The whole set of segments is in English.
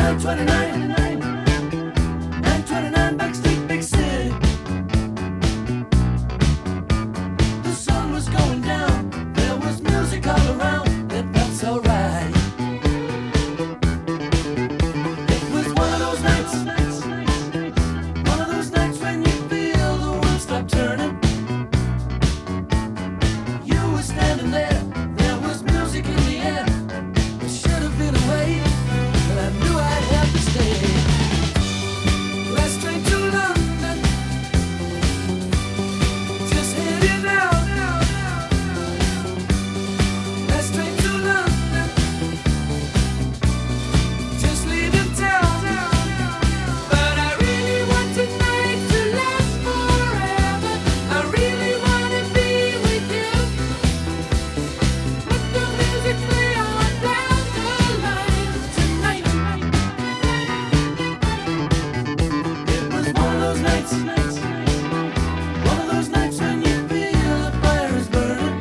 929, 929 Backstreet Big City. The sun was going down, there was music all around, it felt so right. It was one of those nights, one of those nights when you feel the world stop turning. You were standing there, there was music in the air. It should have been away, but I knew I'd have to stay. Last train to London, just heading out. Last train to London, just leaving town. But I really want tonight to last forever. I really want to be with you. Let the music play on down the line tonight. It was one of those nights, one of those nights when you feel the fire is burning.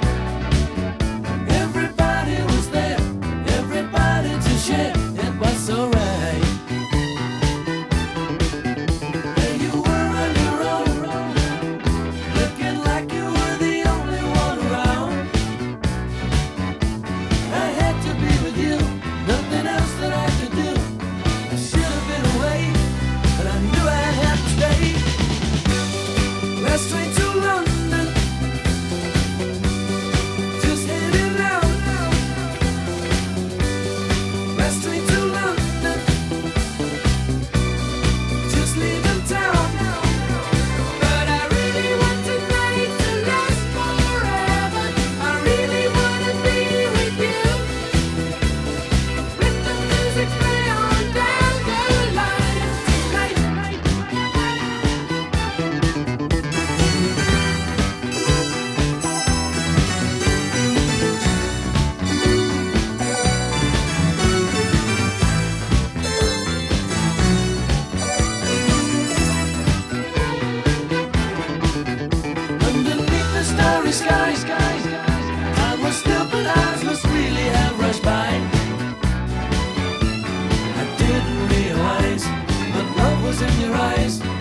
Everybody was there, everybody to share. It was so right. There you were on your own, looking like you were the only one around. I had to be with you, nothing else that I could do. I should have been away, but I knew I'd have to stay. Last train to London, just heading out. Last train to London, just leaving town. But I really want tonight to last forever. I really want to be with you. Let the music play on down the line tonight. Underneath the starry sky, time was still, but eyes must really have rushed by. I didn't realize, but love was in your eyes.